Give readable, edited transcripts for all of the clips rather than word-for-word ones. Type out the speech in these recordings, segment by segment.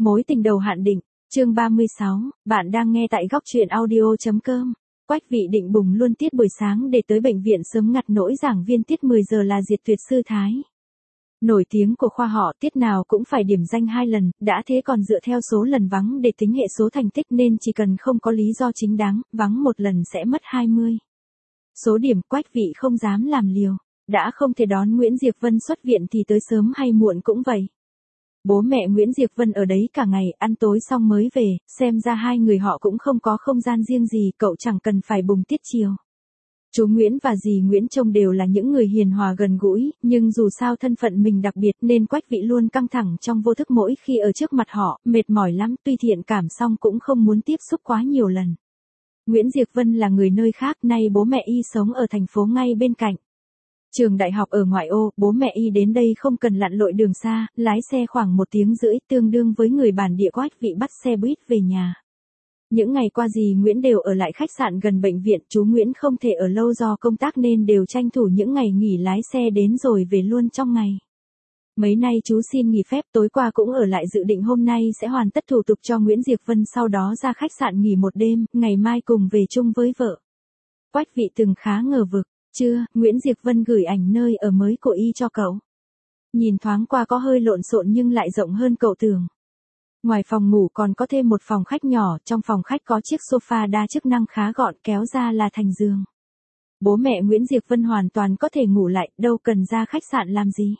Mối tình đầu hạn định, chương 36, bạn đang nghe tại góc truyện audio.com. Quách Vị định bùng luôn tiết buổi sáng để tới bệnh viện sớm ngặt nỗi giảng viên tiết 10 giờ là Diệt Tuyệt Sư Thái. Nổi tiếng của khoa họ tiết nào cũng phải điểm danh 2 lần, đã thế còn dựa theo số lần vắng để tính hệ số thành tích nên chỉ cần không có lý do chính đáng, vắng một lần sẽ mất 20. Số điểm Quách Vị không dám làm liều, đã không thể đón Nguyễn Diệp Vân xuất viện thì tới sớm hay muộn cũng vậy. Bố mẹ Nguyễn Diệp Vân ở đấy cả ngày, ăn tối xong mới về, xem ra hai người họ cũng không có không gian riêng gì, cậu chẳng cần phải bùng tiết chiều. Chú Nguyễn và dì Nguyễn trông đều là những người hiền hòa gần gũi, nhưng dù sao thân phận mình đặc biệt nên Quách Vị luôn căng thẳng trong vô thức mỗi khi ở trước mặt họ, mệt mỏi lắm, tuy thiện cảm xong cũng không muốn tiếp xúc quá nhiều lần. Nguyễn Diệp Vân là người nơi khác, nay bố mẹ y sống ở thành phố ngay bên cạnh. Trường đại học ở ngoại ô, bố mẹ y đến đây không cần lặn lội đường xa, lái xe khoảng 1 tiếng rưỡi, tương đương với người bản địa Quách Vị bắt xe buýt về nhà. Những ngày qua dì Nguyễn đều ở lại khách sạn gần bệnh viện, chú Nguyễn không thể ở lâu do công tác nên đều tranh thủ những ngày nghỉ lái xe đến rồi về luôn trong ngày. Mấy nay chú xin nghỉ phép, tối qua cũng ở lại dự định hôm nay sẽ hoàn tất thủ tục cho Nguyễn Diệp Vân, sau đó ra khách sạn nghỉ 1 đêm, ngày mai cùng về chung với vợ. Quách Vị từng khá ngờ vực. Chưa, Nguyễn Diệp Vân gửi ảnh nơi ở mới của y cho cậu. Nhìn thoáng qua có hơi lộn xộn nhưng lại rộng hơn cậu tưởng. Ngoài phòng ngủ còn có thêm một phòng khách nhỏ, trong phòng khách có chiếc sofa đa chức năng khá gọn, kéo ra là thành giường. Bố mẹ Nguyễn Diệp Vân hoàn toàn có thể ngủ lại, đâu cần ra khách sạn làm gì.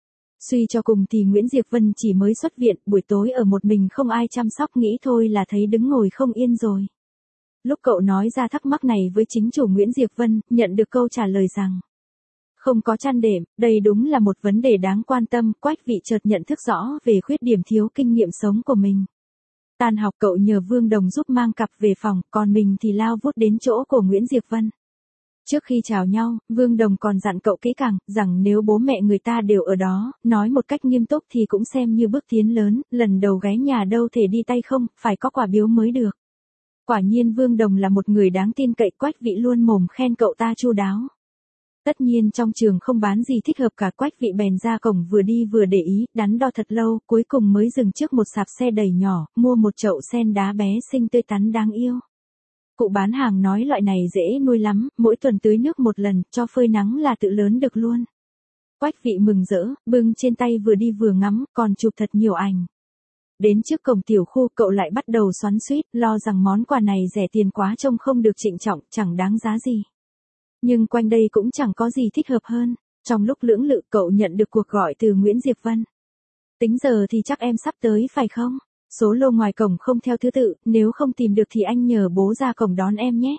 Suy cho cùng thì Nguyễn Diệp Vân chỉ mới xuất viện, buổi tối ở một mình không ai chăm sóc, nghĩ thôi là thấy đứng ngồi không yên rồi. Lúc cậu nói ra thắc mắc này với chính chủ Nguyễn Diệp Vân, nhận được câu trả lời rằng không có chăn đệm, đây đúng là một vấn đề đáng quan tâm. Quách Vị chợt nhận thức rõ về khuyết điểm thiếu kinh nghiệm sống của mình. Tan học cậu nhờ Vương Đồng giúp mang cặp về phòng, còn mình thì lao vút đến chỗ của Nguyễn Diệp Vân. Trước khi chào nhau, Vương Đồng còn dặn cậu kỹ càng, rằng nếu bố mẹ người ta đều ở đó, nói một cách nghiêm túc thì cũng xem như bước tiến lớn, lần đầu ghé nhà đâu thể đi tay không, phải có quà biếu mới được. Quả nhiên Vương Đồng là một người đáng tin cậy, Quách Vị luôn mồm khen cậu ta chu đáo. Tất nhiên trong trường không bán gì thích hợp cả, Quách Vị bèn ra cổng vừa đi vừa để ý, đắn đo thật lâu, cuối cùng mới dừng trước một sạp xe đầy nhỏ, mua một chậu sen đá bé xinh tươi tắn đáng yêu. Cụ bán hàng nói loại này dễ nuôi lắm, mỗi tuần tưới nước 1 lần, cho phơi nắng là tự lớn được luôn. Quách Vị mừng rỡ, bưng trên tay vừa đi vừa ngắm, còn chụp thật nhiều ảnh. Đến trước cổng tiểu khu cậu lại bắt đầu xoắn xuýt, lo rằng món quà này rẻ tiền quá, trông không được trịnh trọng, chẳng đáng giá gì. Nhưng quanh đây cũng chẳng có gì thích hợp hơn. Trong lúc lưỡng lự cậu nhận được cuộc gọi từ Nguyễn Diệp Vân. Tính giờ thì chắc em sắp tới phải không? Số lô ngoài cổng không theo thứ tự, nếu không tìm được thì anh nhờ bố ra cổng đón em nhé.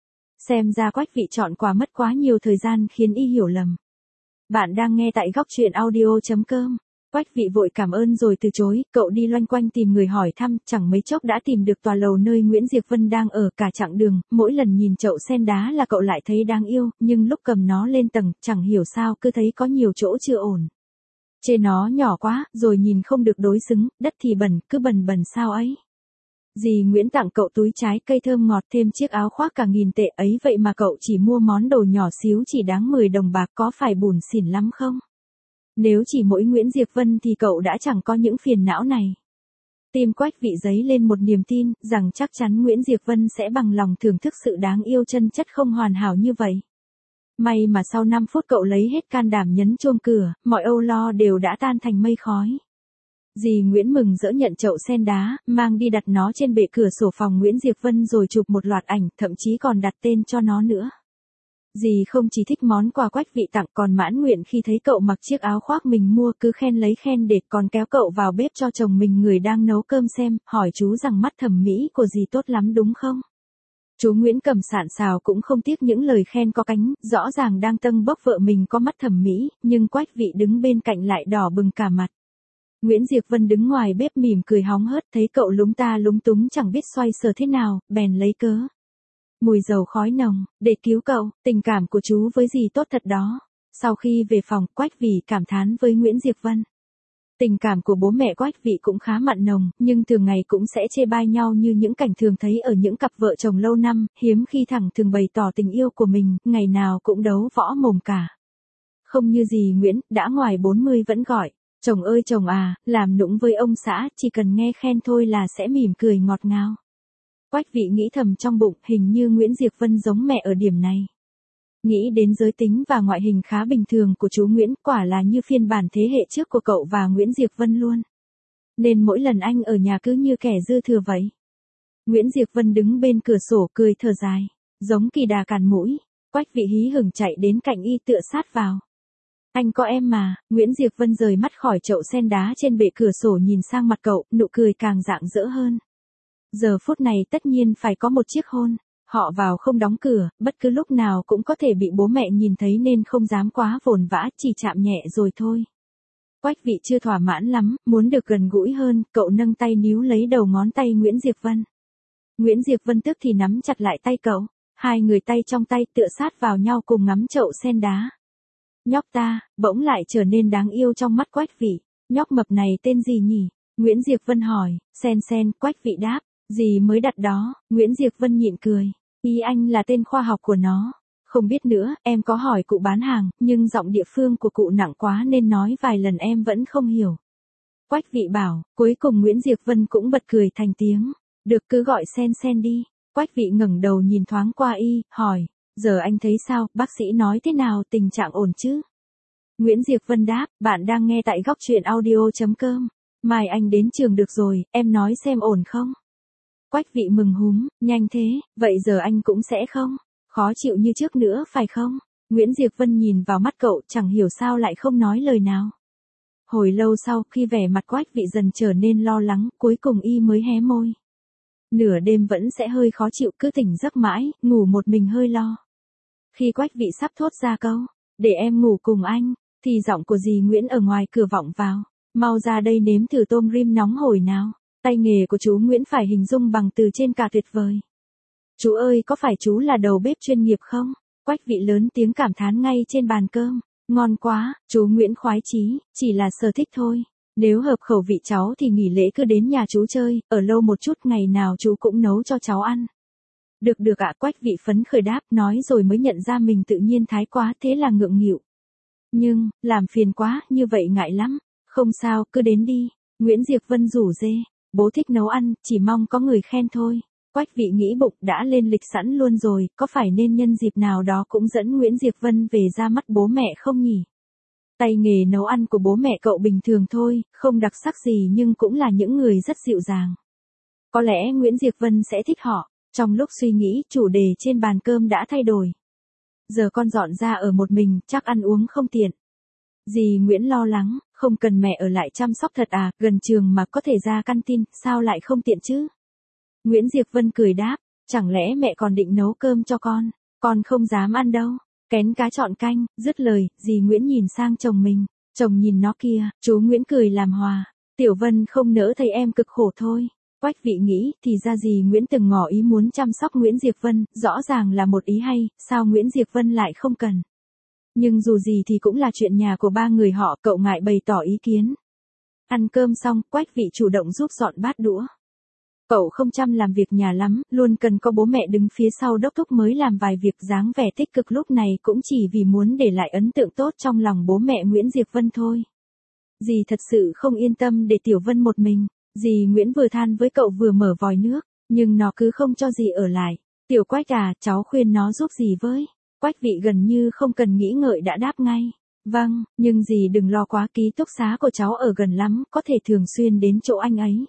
Xem ra Quách Vị chọn quà mất quá nhiều thời gian khiến y hiểu lầm. Bạn đang nghe tại góc truyện audio.com. Quách Vị vội cảm ơn rồi từ chối, cậu đi loanh quanh tìm người hỏi thăm, chẳng mấy chốc đã tìm được tòa lầu nơi Nguyễn Diệp Vân đang ở. Cả chặng đường, mỗi lần nhìn chậu sen đá là cậu lại thấy đáng yêu, nhưng lúc cầm nó lên tầng, chẳng hiểu sao cứ thấy có nhiều chỗ chưa ổn. Trên nó nhỏ quá, rồi nhìn không được đối xứng, đất thì bẩn, cứ bẩn bẩn sao ấy. Dì Nguyễn tặng cậu túi trái cây thơm ngọt thêm chiếc áo khoác cả 1000 tệ ấy, vậy mà cậu chỉ mua món đồ nhỏ xíu chỉ đáng 10 đồng bạc, có phải bủn xỉn lắm không? Nếu chỉ mỗi Nguyễn Diệp Vân thì cậu đã chẳng có những phiền não này. Tim Quách Vị dấy lên một niềm tin, rằng chắc chắn Nguyễn Diệp Vân sẽ bằng lòng thưởng thức sự đáng yêu chân chất không hoàn hảo như vậy. May mà sau 5 phút cậu lấy hết can đảm nhấn chuông cửa, mọi âu lo đều đã tan thành mây khói. Dì Nguyễn mừng rỡ nhận chậu sen đá, mang đi đặt nó trên bệ cửa sổ phòng Nguyễn Diệp Vân rồi chụp một loạt ảnh, thậm chí còn đặt tên cho nó nữa. Dì không chỉ thích món quà Quách Vị tặng, còn mãn nguyện khi thấy cậu mặc chiếc áo khoác mình mua, cứ khen lấy khen để, còn kéo cậu vào bếp cho chồng mình người đang nấu cơm xem, hỏi chú rằng mắt thẩm mỹ của dì tốt lắm đúng không? Chú Nguyễn cầm sạn sào cũng không tiếc những lời khen có cánh, rõ ràng đang tâng bốc vợ mình có mắt thẩm mỹ, nhưng Quách Vị đứng bên cạnh lại đỏ bừng cả mặt. Nguyễn Diệp Vân đứng ngoài bếp mỉm cười hóng hớt, thấy cậu lúng ta lúng túng chẳng biết xoay sở thế nào, bèn lấy cớ mùi dầu khói nồng, để cứu cậu, tình cảm của chú với dì tốt thật đó. Sau khi về phòng, Quách Vị cảm thán với Nguyễn Diệp Vân. Tình cảm của bố mẹ Quách Vị cũng khá mặn nồng, nhưng thường ngày cũng sẽ chê bai nhau như những cảnh thường thấy ở những cặp vợ chồng lâu năm, hiếm khi thẳng thường bày tỏ tình yêu của mình, ngày nào cũng đấu võ mồm cả. Không như dì Nguyễn, đã ngoài 40 vẫn gọi Chồng ơi chồng à, làm nũng với ông xã, chỉ cần nghe khen thôi là sẽ mỉm cười ngọt ngào. Quách Vị nghĩ thầm trong bụng, hình như Nguyễn Diệp Vân giống mẹ ở điểm này. Nghĩ đến giới tính và ngoại hình khá bình thường của chú Nguyễn, quả là như phiên bản thế hệ trước của cậu và Nguyễn Diệp Vân luôn. Nên mỗi lần anh ở nhà cứ như kẻ dư thừa vậy. Nguyễn Diệp Vân đứng bên cửa sổ cười thở dài, giống kỳ đà cản mũi. Quách Vị hí hửng chạy đến cạnh y tựa sát vào. Anh có em mà. Nguyễn Diệp Vân rời mắt khỏi chậu sen đá trên bệ cửa sổ nhìn sang mặt cậu, nụ cười càng rạng rỡ hơn. Giờ phút này tất nhiên phải có một chiếc hôn. Họ vào không đóng cửa, bất cứ lúc nào cũng có thể bị bố mẹ nhìn thấy nên không dám quá vồn vã, chỉ chạm nhẹ rồi thôi. Quách Vị chưa thỏa mãn lắm, muốn được gần gũi hơn, cậu nâng tay níu lấy đầu ngón tay Nguyễn Diệp Vân. Nguyễn Diệp Vân tức thì nắm chặt lại tay cậu, hai người tay trong tay tựa sát vào nhau cùng ngắm chậu sen đá. Nhóc ta, bỗng lại trở nên đáng yêu trong mắt Quách Vị. Nhóc mập này tên gì nhỉ? Nguyễn Diệp Vân hỏi. Sen Sen. Quách Vị đáp. Gì mới đặt đó? Nguyễn Diệp Vân nhịn cười. Ý anh là tên khoa học của nó. Không biết nữa, em có hỏi cụ bán hàng, nhưng giọng địa phương của cụ nặng quá nên nói vài lần em vẫn không hiểu. Quách Vị bảo. Cuối cùng Nguyễn Diệp Vân cũng bật cười thành tiếng. Được, cứ gọi Sen Sen đi. Quách Vị ngẩng đầu nhìn thoáng qua y, hỏi. Giờ anh thấy sao, bác sĩ nói thế nào, tình trạng ổn chứ? Nguyễn Diệp Vân đáp, bạn đang nghe tại góc truyện audio.com. Mai anh đến trường được rồi, em nói xem ổn không? Quách Vị mừng húm, nhanh thế, vậy giờ anh cũng sẽ không? Khó chịu như trước nữa phải không? Nguyễn Diệp Vân nhìn vào mắt cậu, chẳng hiểu sao lại không nói lời nào. Hồi lâu sau, khi vẻ mặt Quách Vị dần trở nên lo lắng, cuối cùng y mới hé môi. Nửa đêm vẫn sẽ hơi khó chịu, cứ tỉnh giấc mãi, ngủ một mình hơi lo. Khi Quách Vị sắp thốt ra câu, để em ngủ cùng anh, thì giọng của dì Nguyễn ở ngoài cửa vọng vào. Mau ra đây nếm thử tôm rim nóng hổi nào. Tay nghề của chú Nguyễn phải hình dung bằng từ trên cả tuyệt vời. Chú ơi, có phải chú là đầu bếp chuyên nghiệp không? Quách Vị lớn tiếng cảm thán ngay trên bàn cơm. Ngon quá, chú Nguyễn khoái chí, chỉ là sở thích thôi. Nếu hợp khẩu vị cháu thì nghỉ lễ cứ đến nhà chú chơi, ở lâu một chút, ngày nào chú cũng nấu cho cháu ăn. Được được ạ. Quách Vị phấn khởi đáp, nói rồi mới nhận ra mình tự nhiên thái quá, thế là ngượng nghịu. Nhưng, làm phiền quá, như vậy ngại lắm. Không sao, cứ đến đi. Nguyễn Diệp Vân rủ dê. Bố thích nấu ăn, chỉ mong có người khen thôi. Quách Vị nghĩ bụng đã lên lịch sẵn luôn rồi, có phải nên nhân dịp nào đó cũng dẫn Nguyễn Diệp Vân về ra mắt bố mẹ không nhỉ? Tay nghề nấu ăn của bố mẹ cậu bình thường thôi, không đặc sắc gì nhưng cũng là những người rất dịu dàng. Có lẽ Nguyễn Diệp Vân sẽ thích họ. Trong lúc suy nghĩ, chủ đề trên bàn cơm đã thay đổi. Giờ con dọn ra ở một mình, chắc ăn uống không tiện. Dì Nguyễn lo lắng, không cần mẹ ở lại chăm sóc thật à, gần trường mà có thể ra căn tin, sao lại không tiện chứ? Nguyễn Diệp Vân cười đáp, chẳng lẽ mẹ còn định nấu cơm cho con không dám ăn đâu. Kén cá chọn canh, dứt lời, dì Nguyễn nhìn sang chồng mình, chồng nhìn nó kia, chú Nguyễn cười làm hòa. Tiểu Vân không nỡ thấy em cực khổ thôi. Quách Vị nghĩ, thì ra dì Nguyễn từng ngỏ ý muốn chăm sóc Nguyễn Diệp Vân, rõ ràng là một ý hay, sao Nguyễn Diệp Vân lại không cần. Nhưng dù gì thì cũng là chuyện nhà của ba người họ, cậu ngại bày tỏ ý kiến. Ăn cơm xong, Quách Vị chủ động giúp dọn bát đũa. Cậu không chăm làm việc nhà lắm, luôn cần có bố mẹ đứng phía sau đốc thúc mới làm vài việc, dáng vẻ tích cực lúc này cũng chỉ vì muốn để lại ấn tượng tốt trong lòng bố mẹ Nguyễn Diệp Vân thôi. Dì thật sự không yên tâm để Tiểu Vân một mình. Dì Nguyễn vừa than với cậu vừa mở vòi nước, nhưng nó cứ không cho dì ở lại. Tiểu Quách à, cháu khuyên nó giúp dì với. Quách Vị gần như không cần nghĩ ngợi đã đáp ngay. Vâng, nhưng dì đừng lo quá, ký túc xá của cháu ở gần lắm, có thể thường xuyên đến chỗ anh ấy.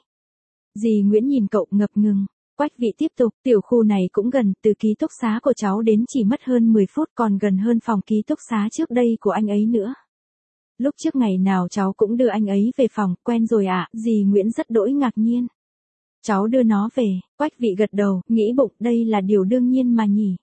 Dì Nguyễn nhìn cậu ngập ngừng. Quách Vị tiếp tục, tiểu khu này cũng gần, từ ký túc xá của cháu đến chỉ mất hơn 10 phút, còn gần hơn phòng ký túc xá trước đây của anh ấy nữa. Lúc trước ngày nào cháu cũng đưa anh ấy về phòng, quen rồi ạ. Dì Nguyễn rất đỗi ngạc nhiên. Cháu đưa nó về. Quách Vị gật đầu, nghĩ bụng đây là điều đương nhiên mà nhỉ.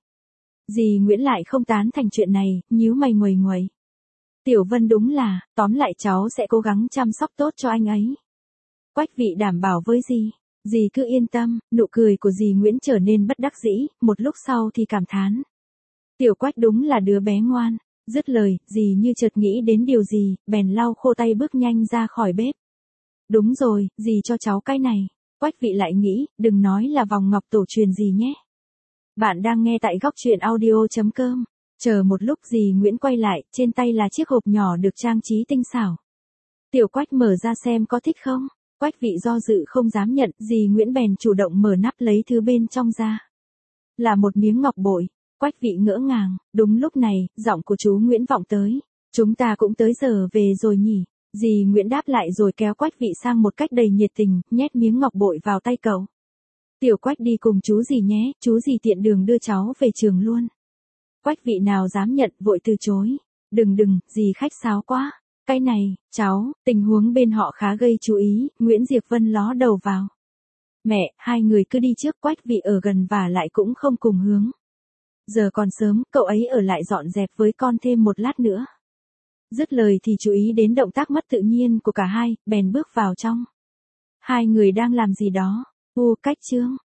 Dì Nguyễn lại không tán thành chuyện này, nhíu mày nguầy nguầy. Tiểu Vân đúng là, tóm lại cháu sẽ cố gắng chăm sóc tốt cho anh ấy. Quách Vị đảm bảo với dì. Dì cứ yên tâm. Nụ cười của dì Nguyễn trở nên bất đắc dĩ, một lúc sau thì cảm thán. Tiểu Quách đúng là đứa bé ngoan. Dứt lời, dì như chợt nghĩ đến điều gì, bèn lau khô tay bước nhanh ra khỏi bếp. Đúng rồi, dì cho cháu cái này. Quách Vị lại nghĩ, đừng nói là vòng ngọc tổ truyền dì nhé. Bạn đang nghe tại góc truyện audio.com. Chờ một lúc dì Nguyễn quay lại, trên tay là chiếc hộp nhỏ được trang trí tinh xảo. Tiểu Quách mở ra xem có thích không. Quách Vị do dự không dám nhận, dì Nguyễn bèn chủ động mở nắp lấy thứ bên trong ra. Là một miếng ngọc bội. Quách Vị ngỡ ngàng, đúng lúc này, giọng của chú Nguyễn vọng tới. Chúng ta cũng tới giờ về rồi nhỉ. Dì Nguyễn đáp lại rồi kéo Quách Vị sang một cách đầy nhiệt tình, nhét miếng ngọc bội vào tay cậu. Tiểu Quách đi cùng chú dì nhé, chú dì tiện đường đưa cháu về trường luôn. Quách Vị nào dám nhận, vội từ chối. Đừng, dì khách sáo quá. Cái này, cháu, tình huống bên họ khá gây chú ý, Nguyễn Diệp Vân ló đầu vào. Mẹ, hai người cứ đi trước, Quách Vị ở gần và lại cũng không cùng hướng. Giờ còn sớm, cậu ấy ở lại dọn dẹp với con thêm một lát nữa. Dứt lời thì chú ý đến động tác mất tự nhiên của cả hai, bèn bước vào trong. Hai người đang làm gì đó? Cách Trương,